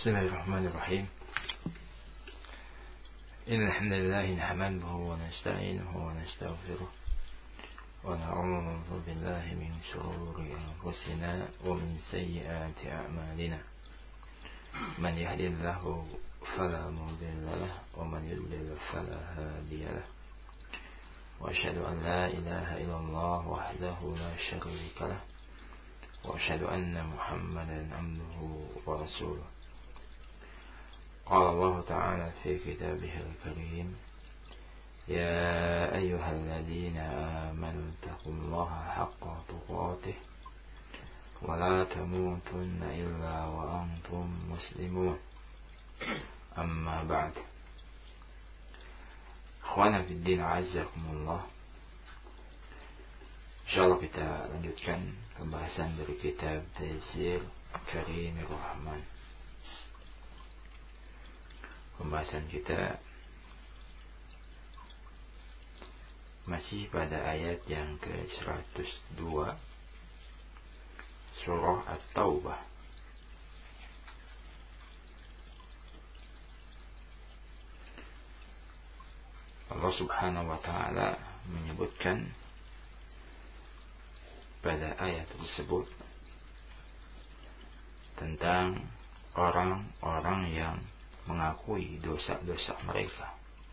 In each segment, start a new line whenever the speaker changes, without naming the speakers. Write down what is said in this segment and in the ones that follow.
بسم الله الرحمن الرحيم. إن الحمد لله نحمده ونستعينه ونستغفره ونعوذ بالله من شرور أنفسنا ومن سيئات أعمالنا. من يهد الله فلا مضل له ومن يضلل فلا هادي له. وأشهد أن لا إله إلا الله وحده لا شريك له وأشهد أن محمدا عبده ورسوله. قال الله تعالى في كتابه الكريم: يا أيها الذين آمنوا اتقوا الله حق تقاته ولا تموتن إلا وأنتم مسلمون. أما بعد. Akhwana fiddin, a'azzakumullah. Insyaallah kita lanjutkan pembahasan dari kitab Taysir Karimir Rahman. Pembahasan kita masih pada ayat yang ke-102 surah At-Taubah. Allah Subhanahu wa ta'ala menyebutkan pada ayat tersebut tentang orang-orang yang mengakui dosa-dosa mereka,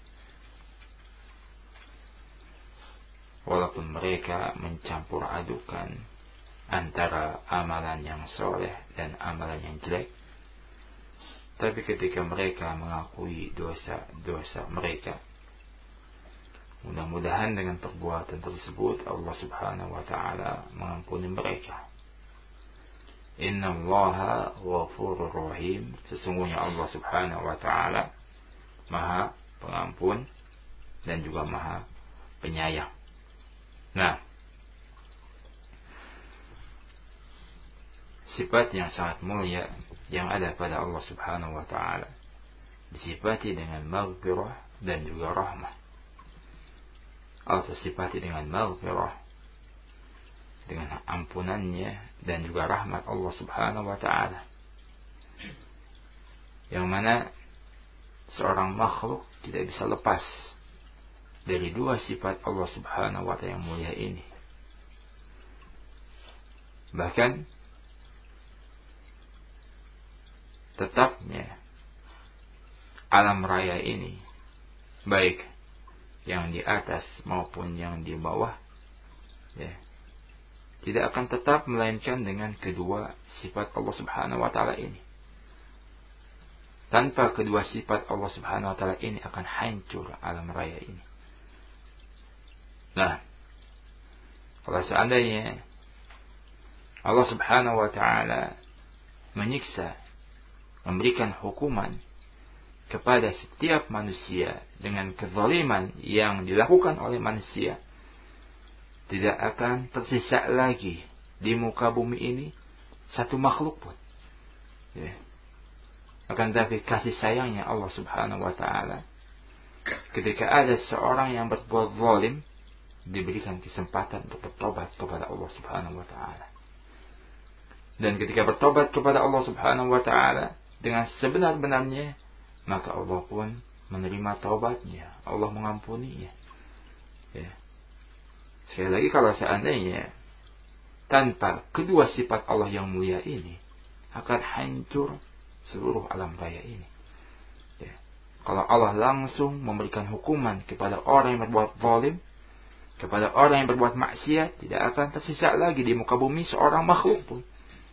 walaupun mereka mencampur adukan antara amalan yang soleh dan amalan yang jelek. Tapi ketika mereka mengakui dosa-dosa mereka, mudah-mudahan dengan perbuatan tersebut Allah Subhanahu wa ta'ala mengampuni mereka. Innallaha ghafurur rahim. Sesungguhnya Allah Subhanahu wa ta'ala Maha Pengampun dan juga Maha Penyayang. Nah, sifat yang sangat mulia yang ada pada Allah Subhanahu wa ta'ala disifati dengan maghfirah dan juga rahmah. Allah disifati dengan maghfirah, dengan ampunannya dan juga rahmat Allah Subhanahu wa ta'ala, yang mana seorang makhluk tidak bisa lepas dari dua sifat Allah Subhanahu wa ta'ala yang mulia ini. Bahkan tetapnya alam raya ini, baik yang di atas maupun yang di bawah, tidak akan tetap melainkan dengan kedua sifat Allah Subhanahu wa ta'ala ini. Tanpa kedua sifat Allah Subhanahu wa ta'ala ini akan hancur alam raya ini. Nah, kalau seandainya Allah Subhanahu wa ta'ala menyiksa, memberikan hukuman kepada setiap manusia dengan kezaliman yang dilakukan oleh manusia, tidak akan tersisa lagi di muka bumi ini satu makhluk pun. Akan tapi kasih sayangnya Allah Subhanahu wa ta'ala, ketika ada seorang yang berbuat zalim, diberikan kesempatan untuk bertobat kepada Allah Subhanahu wa ta'ala. Dan ketika bertobat kepada Allah Subhanahu wa ta'ala dengan sebenar-benarnya, maka Allah pun menerima taubatnya, Allah mengampuninya. Sekali lagi, kalau seandainya tanpa kedua sifat Allah yang mulia ini, akan hancur seluruh alam raya ini. Kalau Allah langsung memberikan hukuman kepada orang yang berbuat zalim, kepada orang yang berbuat maksiat, tidak akan tersisa lagi di muka bumi seorang makhluk pun.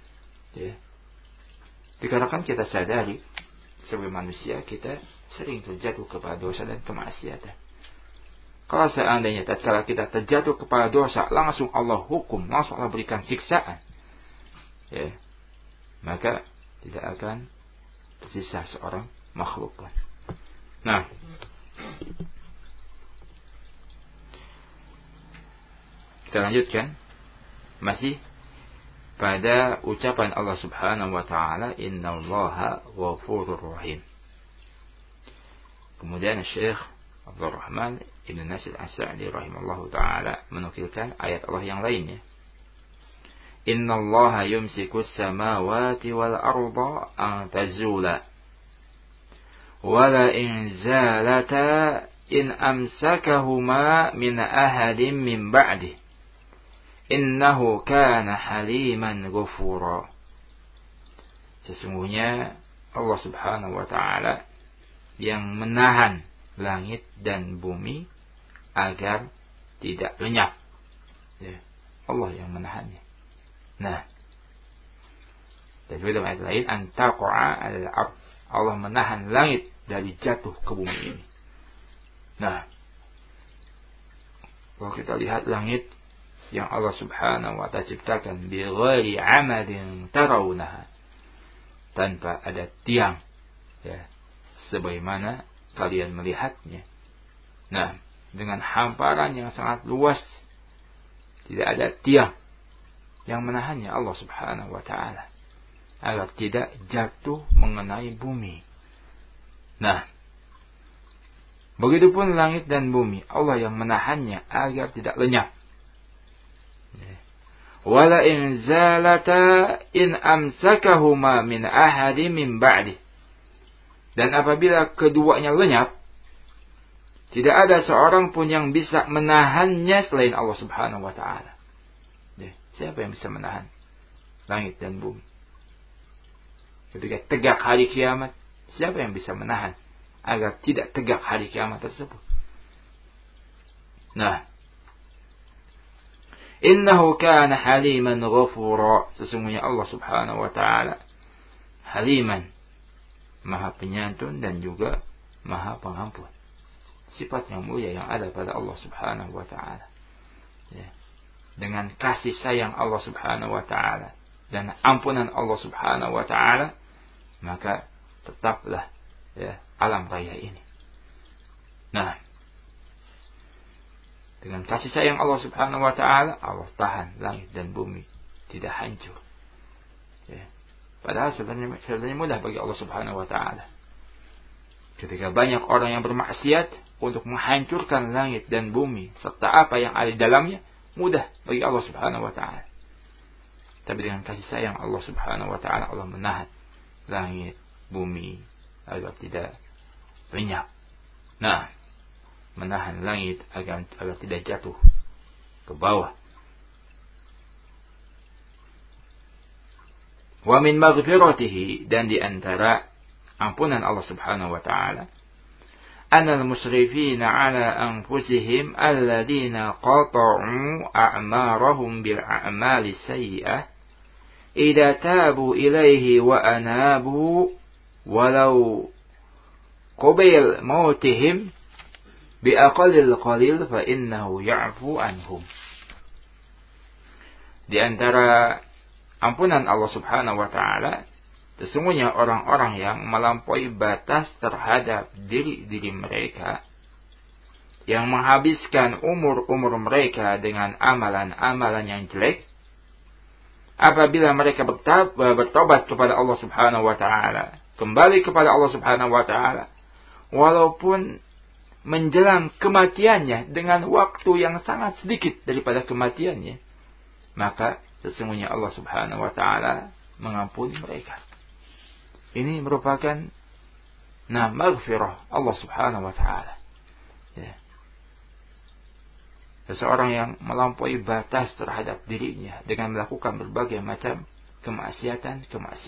Dikarenakan kita sadari sebagai manusia, kita sering terjatuh kepada dosa dan kemaksiatan. Kalau seandainya tatkala kita terjatuh kepada dosa, langsung Allah hukum, langsung Allah berikan siksaan, maka tidak akan tersisa seorang makhluk pun. Nah, kita lanjutkan masih pada ucapan Allah Subhanahu wa ta'ala, innallaha ghafurur rahim. Kemudian Syekh Abdul Rahman Ibn Nasir As-Sa'di rahimallahu ta'ala menukilkan ayat Allah yang lainnya. Innallaha yumsikus samawati wal arda an tazula wala in zalata in amsakahuma min ahadin min ba'di innahu kana haliman ghafura. Sesungguhnya Allah Subhanahu wa taala yang menahan langit dan bumi agar tidak lenyap. Ya, Allah yang menahannya. Nah, dan dalam ayat lain antaqa'a 'alal ardh, Allah menahan langit dari jatuh ke bumi ini. Nah, kalau kita lihat langit yang Allah Subhanahu wa ta'ala ciptakan bi ghairi 'amadin tarawunaha, tanpa ada tiang, ya, sebagaimana kalian melihatnya. Nah, dengan hamparan yang sangat luas, tidak ada tiang yang menahannya Allah Subhanahu wa ta'ala agar tidak jatuh mengenai bumi. Nah, begitupun langit dan bumi, Allah yang menahannya agar tidak lenyap. Wala in zalata in amsakahuma min ahadin min ba'di. Dan apabila keduanya lenyap, tidak ada seorang pun yang bisa menahannya selain Allah Subhanahu wa ta'ala. Siapa yang bisa menahan langit dan bumi? Ketika tegak hari kiamat, siapa yang bisa menahan agar tidak tegak hari kiamat tersebut? Nah, innahu kana haliman ghafura. Sesungguhnya Allah Subhanahu wa ta'ala haliman, maha penyantun dan juga maha pengampun. Sifat yang mulia yang ada pada Allah Subhanahu wa ta'ala. Ya. Dengan kasih sayang Allah Subhanahu wa ta'ala dan ampunan Allah Subhanahu wa ta'ala, maka tetaplah, ya, alam raya ini. Nah, dengan kasih sayang Allah Subhanahu wa ta'ala, Allah tahan langit dan bumi tidak hancur. Ya. Padahal sebenarnya mudah bagi Allah Subhanahu wa ta'ala. Ketika banyak orang yang bermaksiat untuk menghancurkan langit dan bumi serta apa yang ada di dalamnya, mudah bagi Allah Subhanahu wa ta'ala. Tapi dengan kasih sayang Allah Subhanahu wa ta'ala, Allah menahan langit, bumi agar tidak lenyap. Nah, menahan langit agar tidak jatuh ke bawah. Wa min maghfiratihi, dan di antara ampunan Allah Subhanahu wa ta'ala, anal musrifina ala anfusihim alladhina qata'u a'marahum bil a'mali sayyi'ah idza tabu ilaihi wa anabu walau qabil mautihim bi aqallil qalil fa innahu ya'fu anhum. Di antara ampunan Allah Subhanahu wa ta'ala, sesungguhnya orang-orang yang melampaui batas terhadap diri mereka, yang menghabiskan umur-umur mereka dengan amalan-amalan yang jelek, apabila mereka bertobat kepada Allah Subhanahu wa ta'ala, kembali kepada Allah Subhanahu wa ta'ala, walaupun menjelang kematiannya dengan waktu yang sangat sedikit daripada kematiannya, maka sesungguhnya Allah Subhanahu wa ta'ala mengampuni mereka. Ini merupakan maghfirah Allah Subhanahu wa ta'ala. Ya. Seseorang yang melampaui batas terhadap dirinya dengan melakukan berbagai macam kemaksiatan,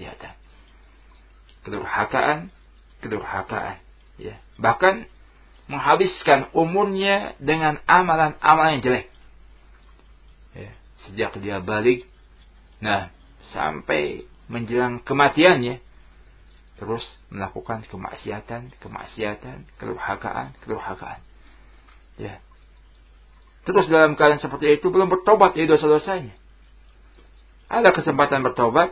kedurhakaan, ya. Bahkan menghabiskan umurnya dengan amalan-amalan yang jelek. Ya. Sejak dia balik, sampai menjelang kematiannya, terus melakukan kemaksiatan, kedurhakaan. Ya. Terus dalam keadaan seperti itu belum bertobat dari dosa-dosanya. Ada kesempatan bertobat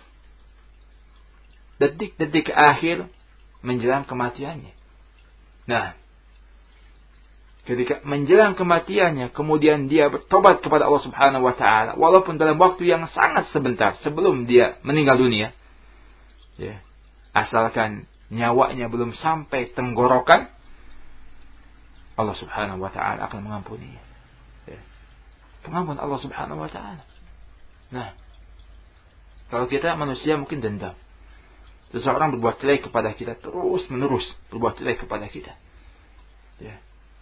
detik-detik akhir menjelang kematiannya. Nah, ketika menjelang kematiannya kemudian dia bertobat kepada Allah Subhanahu wa ta'ala, walaupun dalam waktu yang sangat sebentar sebelum dia meninggal dunia, ya, asalkan nyawanya belum sampai tenggorokan, Allah Subhanahu wa ta'ala akan mengampuninya. Ya. Pengampun Allah Subhanahu wa ta'ala. Nah, kalau kita manusia mungkin dendam. seseorang berbuat jelek kepada kita, terus menerus berbuat jelek kepada kita. Ya.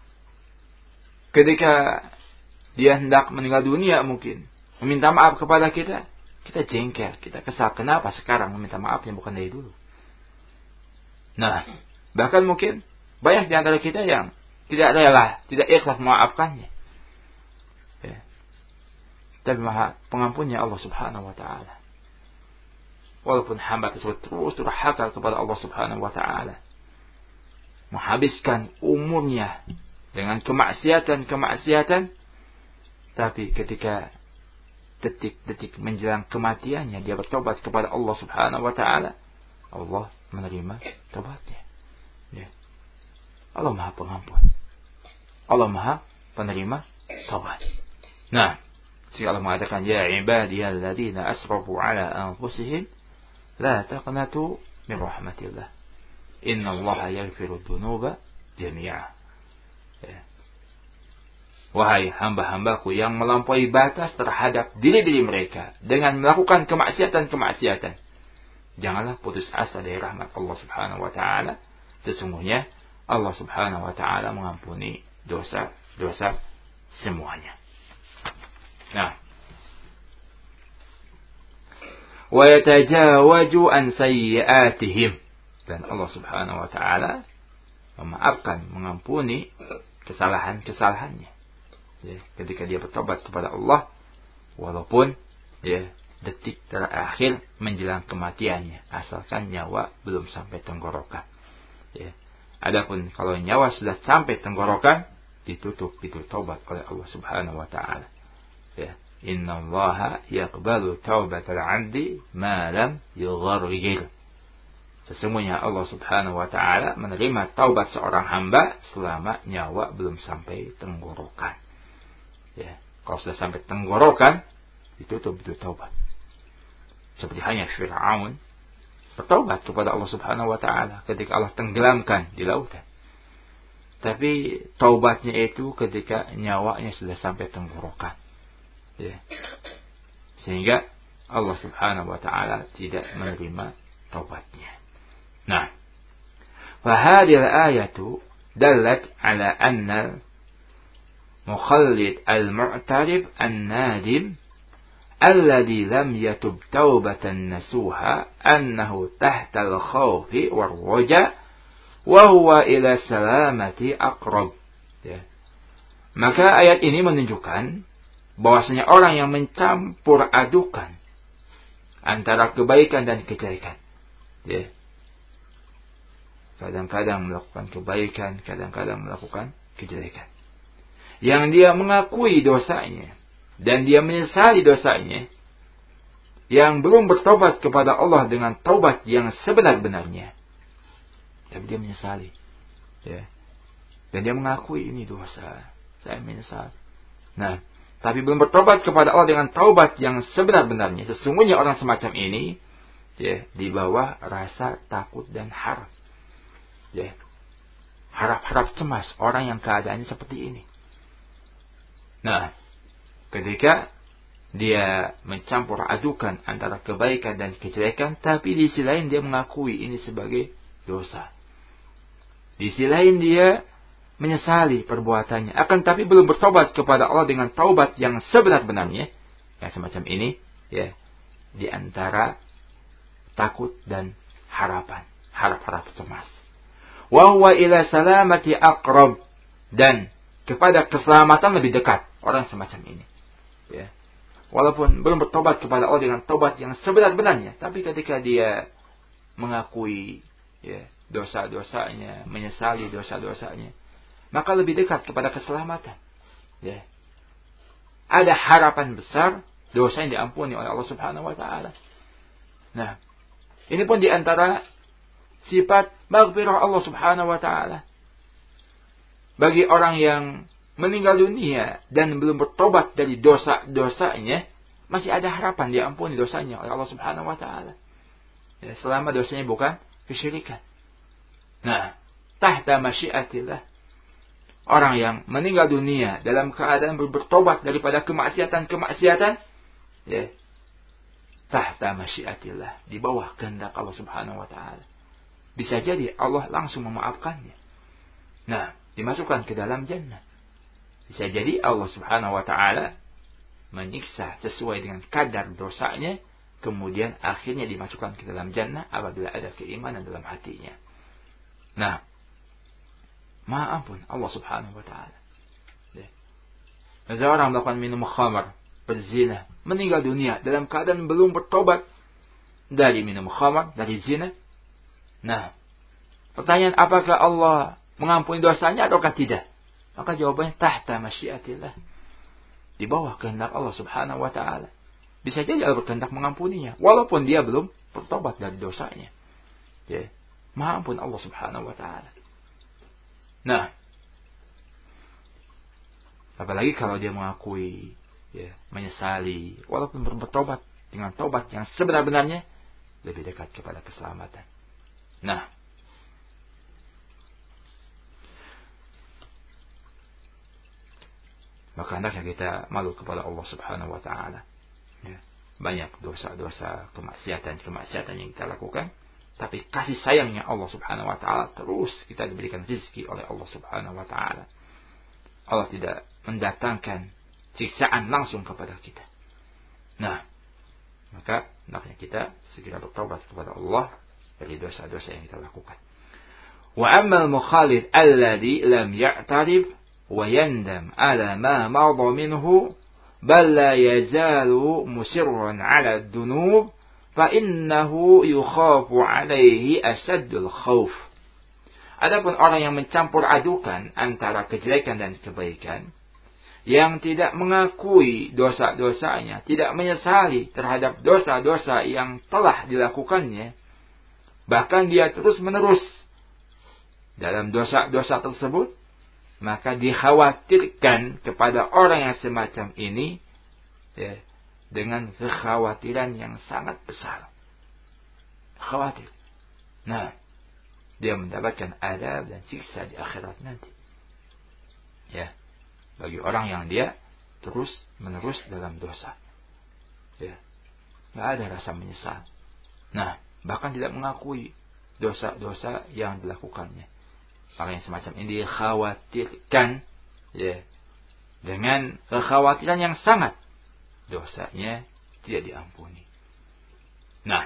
Ketika dia hendak meninggal dunia mungkin meminta maaf kepada kita, kita jengkel, kita kesal. Kenapa sekarang meminta maafnya bukan dari dulu? Nah, bahkan mungkin banyak di antara kita yang tidak rela, tidak ikhlas memaafkannya. Ya. Tapi Maha Pengampunnya Allah Subhanahu wa taala. Walaupun hamba tersebut terus durhaka kepada Allah Subhanahu wa taala, menghabiskan umurnya dengan kemaksiatan, tapi ketika detik-detik menjelang kematiannya dia bertobat kepada Allah Subhanahu wa taala, Allah menerima tobatnya. Ya. Allah Maha Pengampun. Allah Maha Penerima taubat. Nah, jika Allah mengatakan ya ibadiyalladzina asrafu ala anfusihim la taqnatu min rahmatillah. Innallaha yaghfiru dzunuba jami'a. Ya. Wahai hamba-hambaku yang melampaui batas terhadap diri-diri mereka dengan melakukan kemaksiatan-kemaksiatan, janganlah putus asa dari rahmat Allah Subhanahu wa taala. Sesungguhnya Allah Subhanahu wa taala mengampuni dosa-dosa semuanya. Nah, wa yatajawaju an sayyi'atihim, dan Allah Subhanahu wa taala memaafkan, mengampuni kesalahan-kesalahannya. Ya, ketika dia bertobat kepada Allah, walaupun ya detik terakhir menjelang kematiannya, asalkan nyawa belum sampai tenggorokan. Ya. Adapun kalau nyawa sudah sampai tenggorokan, ditutup pintu taubat oleh Allah Subhanahu wa taala. Ya, innallaha yaqbalu taubatal 'abdi ma lam yughargir. Sesungguhnya Allah Subhanahu wa taala menerima taubat seorang hamba selama nyawa belum sampai tenggorokan. Ya, kalau sudah sampai tenggorokan, ditutup pintu taubat. Seperti hanya Fir'aun bertaubat kepada Allah Subhanahu wa taala ketika Allah tenggelamkan di lautan. Tapi taubatnya itu ketika nyawanya sudah sampai tenggorokan. Ya. Sehingga Allah Subhanahu wa taala tidak menerima taubatnya. Nah, fa hadhihi al-ayatu dallat ala anna mukhallid al-mu'tarif an-nadim alladhi lam yatub taubatan nasuha annahu tahta al-khawfi war-raja wa huwa ila salamati aqrab. Ya. Maka ayat ini menunjukkan bahwasanya orang yang mencampur adukan antara kebaikan dan kejelekan. Ya. Kadang-kadang melakukan kebaikan, kadang-kadang melakukan kejelekan. Yang dia mengakui dosanya dan dia menyesali dosanya, yang belum bertobat kepada Allah dengan taubat yang sebenar-benarnya, tapi dia menyesali, ya, dan dia mengakui ini dosa, saya menyesal. Nah, tapi belum bertobat kepada Allah dengan taubat yang sebenar-benarnya. Sesungguhnya orang semacam ini, ya, di bawah rasa takut dan harap, ya, harap-harap cemas orang yang keadaannya seperti ini. Nah, ketika dia mencampur adukan antara kebaikan dan kejelekan, tapi di sisi lain dia mengakui ini sebagai dosa. Di sisi lain dia menyesali perbuatannya, akan tapi belum bertobat kepada Allah dengan taubat yang sebenar-benarnya. Yang semacam ini, ya, di antara takut dan harapan, harap-harap cemas. Wa huwa ila salamati aqrab, dan kepada keselamatan lebih dekat orang semacam ini. Ya. Walaupun belum bertobat kepada Allah dengan taubat yang sebenar-benarnya, tapi ketika dia mengakui, ya, dosa-dosanya, menyesali dosa-dosanya, maka lebih dekat kepada keselamatan. Ya. Ada harapan besar dosa yang diampuni oleh Allah Subhanahu wa taala. Nah, ini pun di antara sifat maghfirah Allah Subhanahu wa taala. Bagi orang yang meninggal dunia dan belum bertobat dari dosa-dosanya, masih ada harapan diampuni dosanya oleh Allah Subhanahu wa taala. Ya, selama dosanya bukan kesyirikan. Nah, tahta masyiatillah. Orang yang meninggal dunia dalam keadaan bertobat daripada kemaksiatan-kemaksiatan, ya, tahta masyiatillah, di bawah kehendak Allah Subhanahu wa taala. Bisa jadi Allah langsung memaafkannya. Nah, dimasukkan ke dalam jannah. Bisa jadi Allah Subhanahu wa taala menyiksa sesuai dengan kadar dosanya, kemudian akhirnya dimasukkan ke dalam jannah apabila ada keimanan dalam hatinya. Nah, Maha ampun Allah Subhanahu wa taala. Seorang melakukan minum khamar, berzina, meninggal dunia dalam keadaan belum bertobat dari minum khamar, dari zina. Nah, pertanyaan apakah Allah mengampuni dosanya ataukah tidak? Maka jawabannya tahta masyiatillah, di bawah kehendak Allah Subhanahu wa taala. Bisa jadi Allah berkehendak mengampuninya walaupun dia belum bertobat dari dosanya. Ya, Maha ampun Allah Subhanahu wa taala. Nah, apalagi kalau dia mengakui, ya, menyesali, walaupun bertobat dengan tobat yang sebenar-benarnya, lebih dekat kepada keselamatan. Nah, maka hendaknya kita malu kepada Allah Subhanahu wa taala. Ya, banyak dosa-dosa, kemaksiatan yang kita lakukan, tapi kasih sayangnya Allah Subhanahu wa taala terus kita diberikan rezeki oleh Allah Subhanahu wa taala. Allah tidak mendatangkan siksaan langsung kepada kita. Nah, maka hendaknya kita segera bertobat kepada Allah dari dosa-dosa yang kita lakukan. Wa ammal mukhalid alladhi lam ya'tarif wa yandam ala ma madha minhu bal la yazalu musirran ala ad-dunub fa innahu yukhafu alaihi asaddul khauf. Adapun orang yang mencampur adukan antara kejelekan dan kebaikan, yang tidak mengakui dosa-dosanya, tidak menyesali terhadap dosa-dosa yang telah dilakukannya, bahkan dia terus-menerus dalam dosa-dosa tersebut, maka dikhawatirkan kepada orang yang semacam ini, ya, dengan kekhawatiran yang sangat besar. Khawatir. Nah, dia mendapatkan adab dan siksa di akhirat nanti. Ya, bagi orang yang dia terus menerus dalam dosa. Ya, nggak ada rasa menyesal. Nah, bahkan tidak mengakui dosa-dosa yang dilakukannya. Maka yang semacam ini dikhawatirkan, ya, dengan kekhawatiran yang sangat, dosanya tidak diampuni. Nah,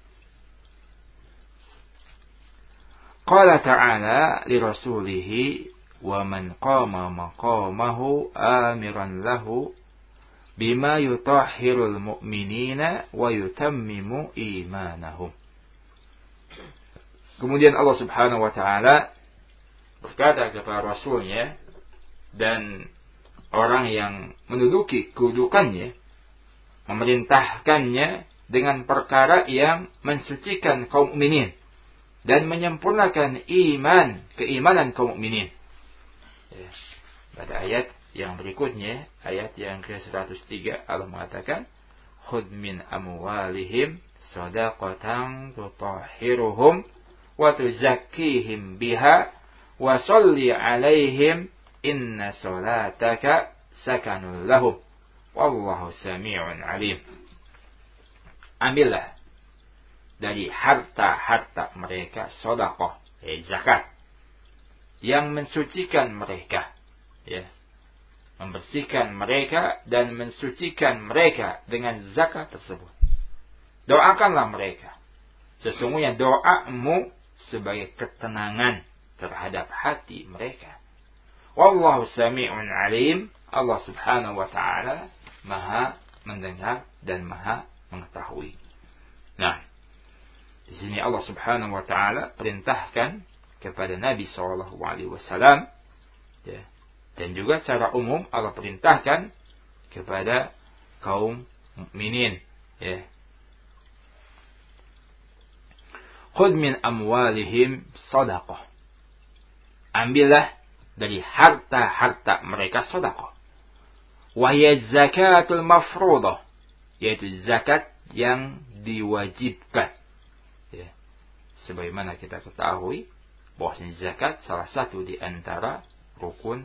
qala ta'ala li rasulihi wa man qama maqamahu amiran lahu bima yutahhirul mu'minina wa yutammimu imanahum. Kemudian Allah Subhanahu wa taala berkata kepada Rasulnya dan orang yang menduduki kedudukannya, memerintahkannya dengan perkara yang mensucikan kaum mukminin dan menyempurnakan keimanan kaum mukminin. Ya, pada ayat yang berikutnya, ayat yang ke-103, Allah mengatakan, "Khudh min amwalihim shadaqatan tutahhiruhum wa tuzakkihim biha wa sholli 'alaihim inna salataka sakanun lahum wallahu sami'un 'alim." Ambillah dari harta-harta mereka sedekah, zakat, yang mensucikan mereka, ya, membersihkan mereka dan mensucikan mereka dengan zakat tersebut. Doakanlah mereka. Sesungguhnya doamu sebagai ketenangan terhadap hati mereka. Wallahu sami'un 'alim. Allah Subhanahu wa taala Maha mendengar dan Maha mengetahui. Nah, di sini Allah Subhanahu wa taala perintahkan kepada Nabi sallallahu alaihi wasallam, ya, dan juga secara umum Allah perintahkan kepada kaum mukminin, ya. Khudh min amwalihim shadaqah. Ambillah dari harta-harta mereka sedekah. Wa hiya zakatul mafruḍah, yaitu zakat yang diwajibkan. Ya. Sebagaimana kita ketahui bahwasanya zakat salah satu di antara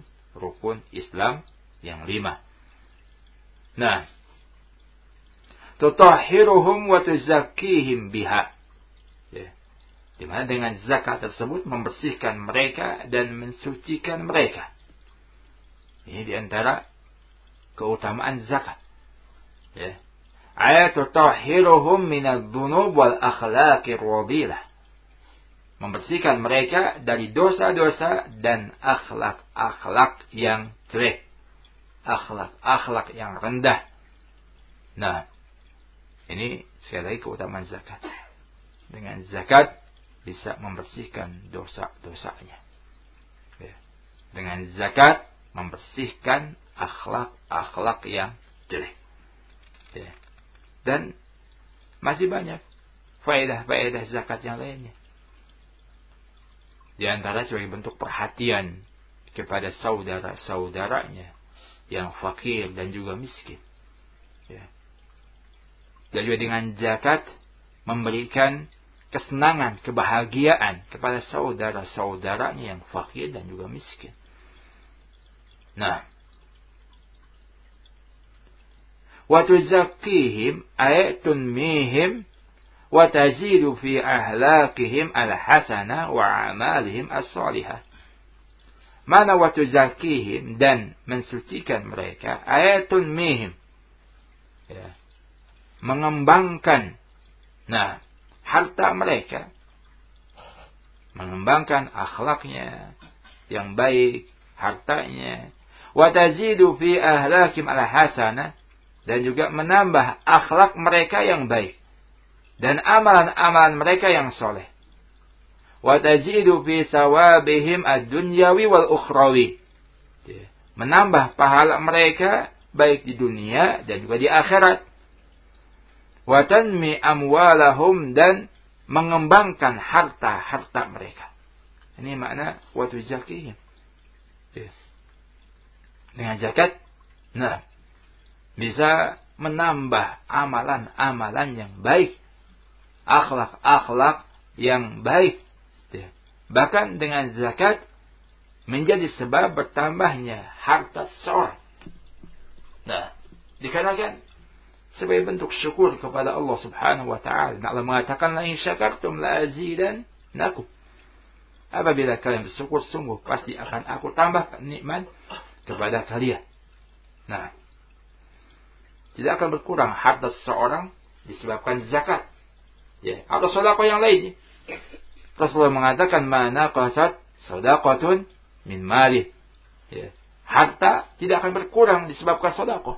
rukun Islam yang 5. Nah, tutahhiruhum wa tuzakkihim biha. Ya. Di mana dengan zakat tersebut membersihkan mereka dan mensucikan mereka. Ini di antara keutamaan zakat. Ya. Ayatu tahhiruhum minadh-dhunub wal akhlaqir radilah. Membersihkan mereka dari dosa-dosa dan akhlak-akhlak yang jelek. Akhlak-akhlak yang rendah. Nah, ini sekali lagi keutamaan zakat. Dengan zakat bisa membersihkan dosa-dosanya. Ya. Dengan zakat membersihkan akhlak-akhlak yang jelek. Ya. Dan masih banyak faedah-faedah zakat yang lainnya. Di antara sebagai bentuk perhatian kepada saudara-saudaranya yang fakir dan juga miskin. Ya. Dan juga dengan zakat memberikan kesenangan, kebahagiaan kepada saudara-saudaranya yang fakir dan juga miskin. Nah, wa tuzakkihim ay tunmihim wa tazidu fi ahlakihim al-hasanah wa amalihim as-salihah. Mana wa tuzakkihim, dan mensucikan mereka, ay tunmihim, ya, mengembangkan harta mereka, mengembangkan akhlaknya yang baik, hartanya, wa tazidu fi ahlakim al-hasanah, dan juga menambah akhlak mereka yang baik dan amalan-amalan mereka yang soleh. Wa tazidu fi sawabihim ad-dunyawi wal ukhrawi. Menambah pahala mereka baik di dunia dan juga di akhirat. Wa tanmi amwalahum, dan mengembangkan harta-harta mereka. Ini makna wa tuzakihim. Dengan zakat, bisa menambah amalan-amalan yang baik, akhlak-akhlak yang baik. Bahkan dengan zakat menjadi sebab bertambahnya harta seseorang. Dikarenakan sebagai bentuk syukur kepada Allah Subhanahu wa taala. Allah mengatakan, la in syakartum la azidannakum. Apabila kalian bersyukur, sungguh pasti akan aku tambahkan nikmat kepada kalian. Tidak akan berkurang harta seseorang disebabkan zakat, ya, atau sedekah yang lainnya. Rasulullah mengatakan, mana qasat sadaqatun min mali. Ya, harta tidak akan berkurang disebabkan sedekah.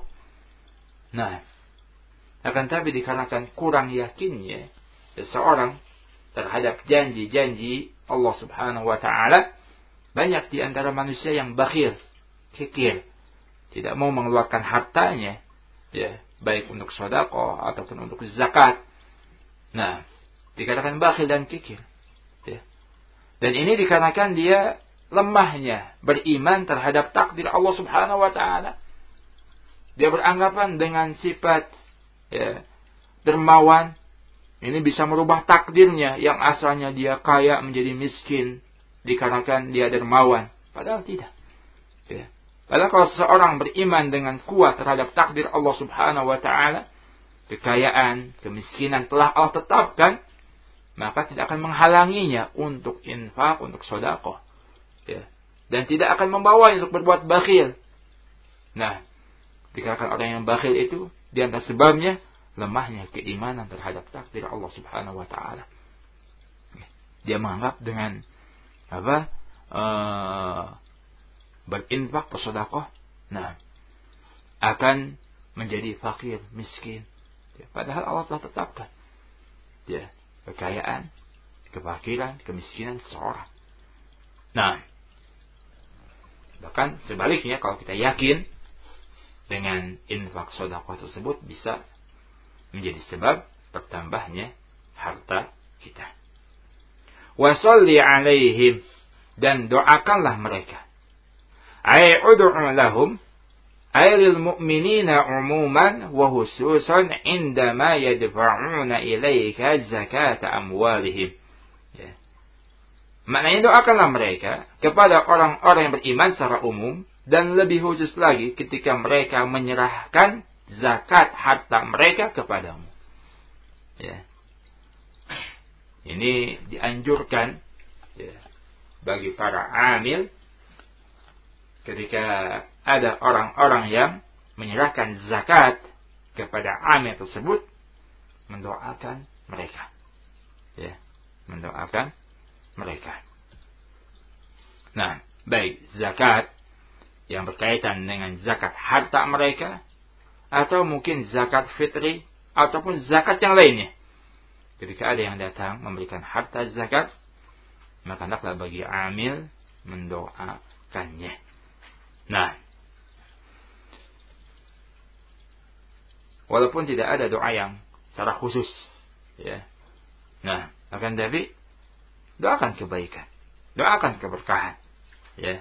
Akan tapi dikarenakan kurang yakinnya seseorang terhadap janji-janji Allah Subhanahu wa taala, banyak di antara manusia yang bakhil, kikir, tidak mau mengeluarkan hartanya, ya, baik untuk sedekah ataupun untuk zakat. Dikatakan bakhil dan kikir. Ya. Dan ini dikarenakan dia lemahnya beriman terhadap takdir Allah Subhanahu wa taala. Dia beranggapan dengan sifat, ya, dermawan ini bisa merubah takdirnya yang asalnya dia kaya menjadi miskin dikarenakan dia dermawan. Padahal tidak. Ya. Padahal kalau seseorang beriman dengan kuat terhadap takdir Allah Subhanahu wa taala, kekayaan, kemiskinan telah Allah tetapkan, maka tidak akan menghalanginya untuk infak, untuk sedekah. Ya. Dan tidak akan membawanya untuk berbuat bakhil. Dikarenakan orang yang bakhil itu di antara sebabnya lemahnya keimanan terhadap takdir Allah Subhanahu wa taala. Dia menganggap dengan berinfak, bersedekah, akan menjadi fakir, miskin. Ya, padahal Allah telah tetapkan, ya, kekayaan, kefakiran, kemiskinan seseorang. Bahkan sebaliknya, kalau kita yakin dengan infak sedekah tersebut bisa menjadi sebab bertambahnya harta kita. Wa shalli alaihim, dan doakanlah mereka. Ay ud'u lahum, ay lil mu'minina umuman wa khususan indama yadfa'una ilaika zakata amwalihim. Ya. Maknanya doakanlah mereka kepada orang-orang yang beriman secara umum, dan lebih khusus lagi ketika mereka menyerahkan zakat harta mereka kepadamu. Ya. Ini dianjurkan ya, bagi para amil ketika ada orang-orang yang menyerahkan zakat kepada amil tersebut, mendoakan mereka. Ya, mendoakan mereka. Nah, baik zakat yang berkaitan dengan zakat harta mereka, atau mungkin zakat fitri, ataupun zakat yang lainnya. Ketika ada yang datang memberikan harta zakat, maka hendaklah bagi amil mendoakannya. Nah, walaupun tidak ada doa yang secara khusus, ya. Nah, akan tapi doakan kebaikan, doakan keberkahan, ya.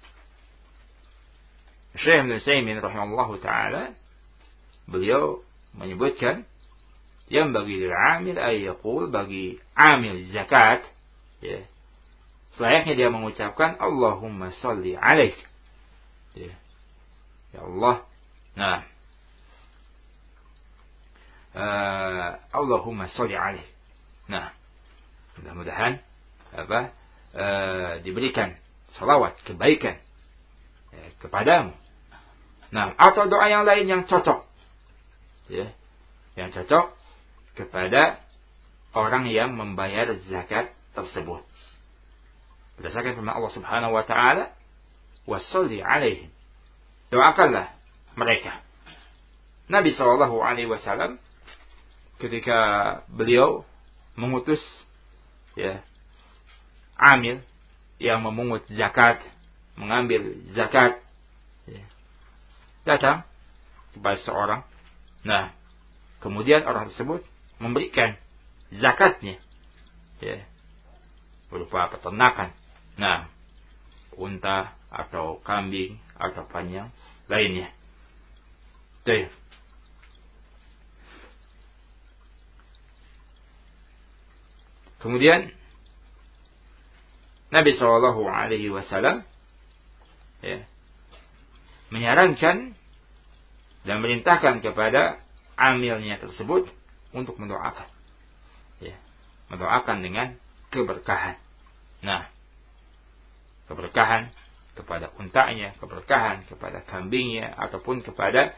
Syekh Ibnu Utsaimin rahimahullahu taala beliau menyebutkan yang bagi amil ayaqul, bagi amil zakat, ya, selayaknya dia mengucapkan Allahumma shalli alaik, ya, ya Allah. Nah, Allahumma shalli alaik. Nah, mudah-mudahan diberikan salawat kebaikan kepadamu. Nah, atau doa yang lain yang cocok, ya, yang cocok kepada orang yang membayar zakat tersebut. Berdasarkan firman Allah Subhanahu wa taala, "Washalli 'alaihim." Doakanlah mereka. Nabi sallallahu alaihi wasallam ketika beliau mengutus ya amil yang memungut zakat, mengambil zakat, ya, datang kepada seorang. Nah, kemudian orang tersebut memberikan zakatnya, ya, berupa peternakan. Nah, unta atau kambing atau panjang lainnya. Tuh. Kemudian Nabi Shallallahu Alaihi Wasallam ya, menyarankan dan merintahkan kepada amilnya tersebut untuk mendoakan, ya, mendoakan dengan keberkahan. Nah, keberkahan kepada untanya, keberkahan kepada kambingnya, ataupun kepada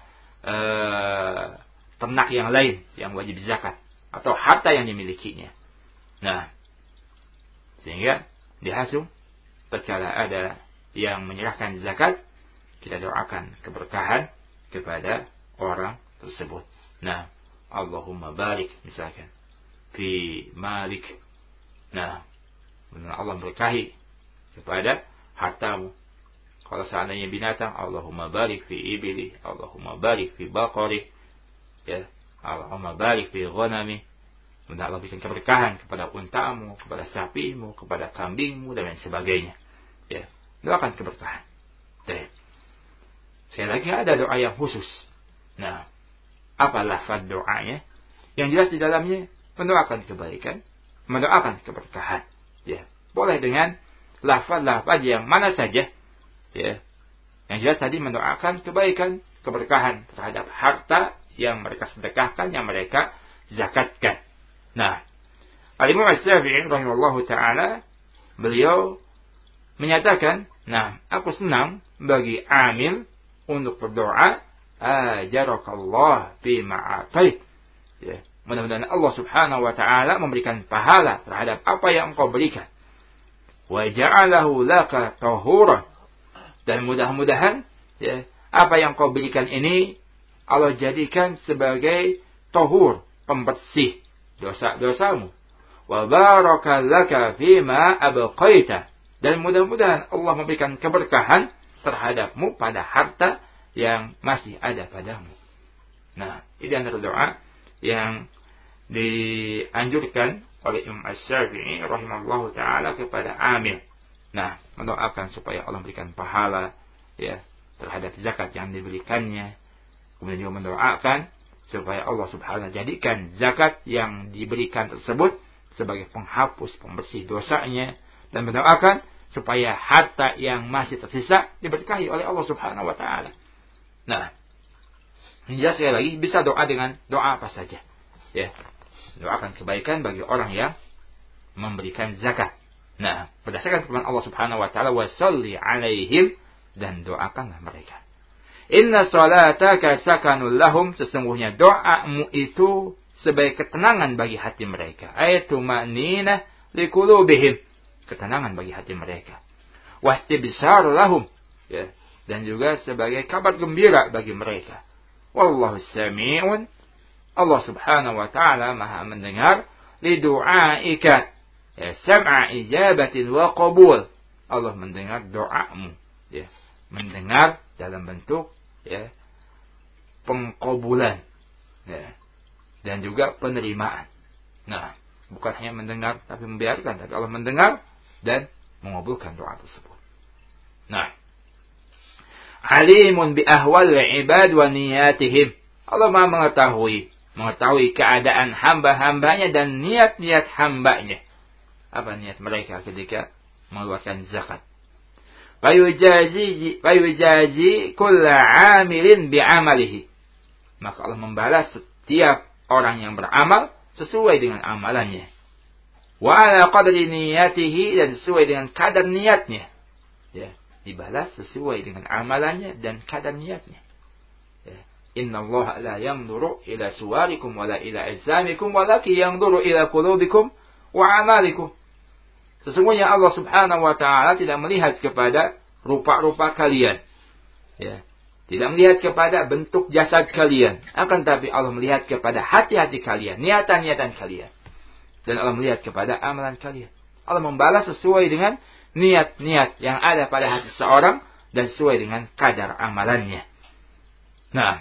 ternak yang lain yang wajib zakat atau harta yang dimilikinya. Nah, sehingga dihasung tatkala ada yang menyerahkan zakat, kita doakan keberkahan kepada orang tersebut. Nah, Allahumma barik misalkan fi malik. Nah, Allah berkahi kepada hartamu. Kalau seandainya binatang, Allahumma barik fi ibili, Allahumma barik fi baqari, ya, Allahumma barik fi ghanami. Mudah Allah berikan keberkahan kepada untamu, kepada sapimu, kepada kambingmu, dan lain sebagainya. Ya, doakan keberkahan. Baik. Sekali lagi ada doa yang khusus. Nah, apa lafaz doanya? Yang jelas di dalamnya mendoakan kebaikan, mendoakan keberkahan. Ya, boleh dengan lafaz-lafaz yang mana saja. Ya, yang jelas tadi mendoakan kebaikan, keberkahan terhadap harta yang mereka sedekahkan, yang mereka zakatkan. Nah, Al-Imam Asy-Syafi'i rahimahullahu taala beliau menyatakan, nah, aku senang bagi amil untuk berdoa, ajarakallah fi ma'atait. Ya, mudah-mudahan Allah Subhanahu wa taala memberikan pahala terhadap apa yang engkau berikan. Wa ja'alahu laka tahura. Dan mudah-mudahan ya, apa yang engkau berikan ini Allah jadikan sebagai tahur, pembersih dosa-dosamu. Wa baraka laka fima abqaita. Dan mudah-mudahan Allah memberikan keberkahan terhadapmu pada harta yang masih ada padamu. Nah, ini antara doa yang dianjurkan oleh Imam Asy-Syafi'i rahimahullahu taala kepada amil. Nah, mendoakan supaya Allah memberikan pahala ya terhadap zakat yang diberikannya. Kemudian juga mendoakan supaya Allah Subhanahu jadikan zakat yang diberikan tersebut sebagai penghapus, pembersih dosanya, dan mendoakan supaya harta yang masih tersisa diberkahi oleh Allah Subhanahu wa taala. Nah, Jelas sekali lagi bisa doa dengan doa apa saja. Ya. Doakan kebaikan bagi orang yang memberikan zakat. Nah, berdasarkan firman Allah Subhanahu wa taala, "Wa shalli 'alaihim," dan doakanlah mereka. Inna salataka sakanul lahum, sesungguhnya doamu itu sebagai ketenangan bagi hati mereka. Ayatu ma'ninah liqulubihim, ketenangan bagi hati mereka. Wastibsyar lahum, ya, dan juga sebagai kabar gembira bagi mereka. Wallahu sami'un, Allah Subhanahu wa taala Maha mendengar, li du'aika, ya, sam'a ijabatin wa qabul. Allah mendengar doamu, ya, mendengar dalam bentuk, ya, pengkabulan, ya, dan juga penerimaan. Nah, bukan hanya mendengar tapi membiarkan, tapi Allah mendengar dan mengabulkan doa tersebut. Nah, alimun bi ahwal ibad wa niyatihim, Allah Maha mengetahui keadaan hamba-hambanya dan niat-niat hambanya. Apa niat mereka ketika mengeluarkan zakat? Fayujazi kulla amilin bi'amalihi, maka Allah membalas setiap orang yang beramal sesuai dengan amalannya. Wa ala qadri niyatihi, dan sesuai dengan kadar niatnya. Ya, dibalas sesuai dengan amalannya dan kadar niatnya. Ya. Inna Allah la yanzuru ila suwarikum wala ila ajsamikum walakin yanzuru ila qulubikum wa amalikum. Sesungguhnya Allah Subhanahu wa taala tidak melihat kepada rupa-rupa kalian. Ya. Tidak melihat kepada bentuk jasad kalian, akan tapi Allah melihat kepada hati-hati kalian, niatan-niatan kalian. Dan Allah melihat kepada amalan kalian. Allah membalas sesuai dengan niat-niat yang ada pada hati seorang dan sesuai dengan kadar amalannya. Nah,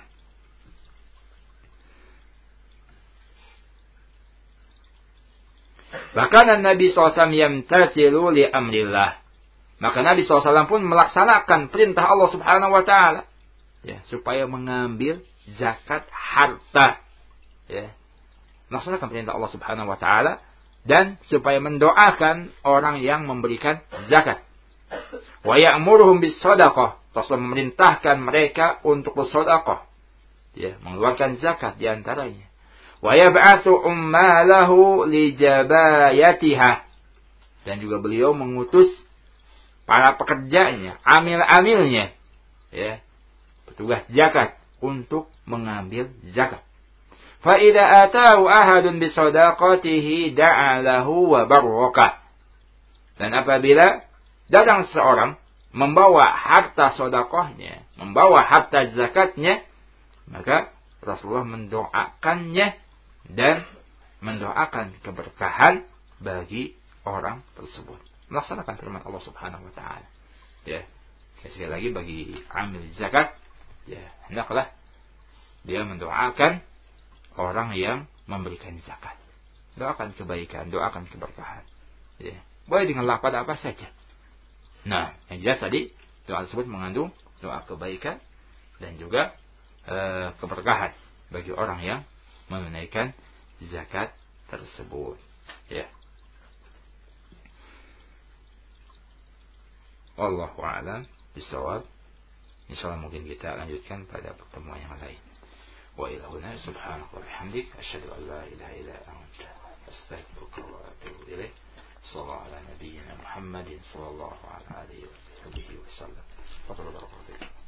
bahkan Nabi SAW yamtasilu li amrillah, maka Nabi SAW pun melaksanakan perintah Allah Subhanahu wa taala, ya, supaya mengambil zakat harta, ya, melaksanakan perintah Allah Subhanahu wa taala, dan supaya mendoakan orang yang memberikan zakat. Wa ya'muruhum bis shadaqah, Rasul memerintahkan mereka untuk bersedekah, ya, mengeluarkan zakat di antaranya. Wa yab'atsu ummalahu li jabayatiha, dan juga beliau mengutus para pekerjanya, amil-amilnya, ya, petugas zakat untuk mengambil zakat. Fa idza ataahu ahadun bi shadaqatihi da'a lahu wa baraka. Dan apabila datang seorang membawa harta sedekahnya, membawa harta zakatnya, maka Rasulullah mendoakannya dan mendoakan keberkahan bagi orang tersebut. Melaksanakan firman Allah Subhanahu wa taala. Ya. Sekali lagi bagi amil zakat, ya, hendaklah dia mendoakan orang yang memberikan zakat. Doakan kebaikan, doakan keberkahan. Ya. Boleh dengan lafaz apa saja. Nah, yang jelas tadi doa tersebut mengandung doa kebaikan dan juga keberkahan bagi orang yang menunaikan zakat tersebut. Ya. Wallahu a'lam bishawab. Insyaallah mungkin kita lanjutkan pada pertemuan yang lain. Wa ila huna subhanaka wa bihamdik asyhadu an la ilaha illa anta astaghfiruka wa atubu ilaik. Sallallahu ala nabiyyina Muhammadin sallallahu alaihi wa sallam.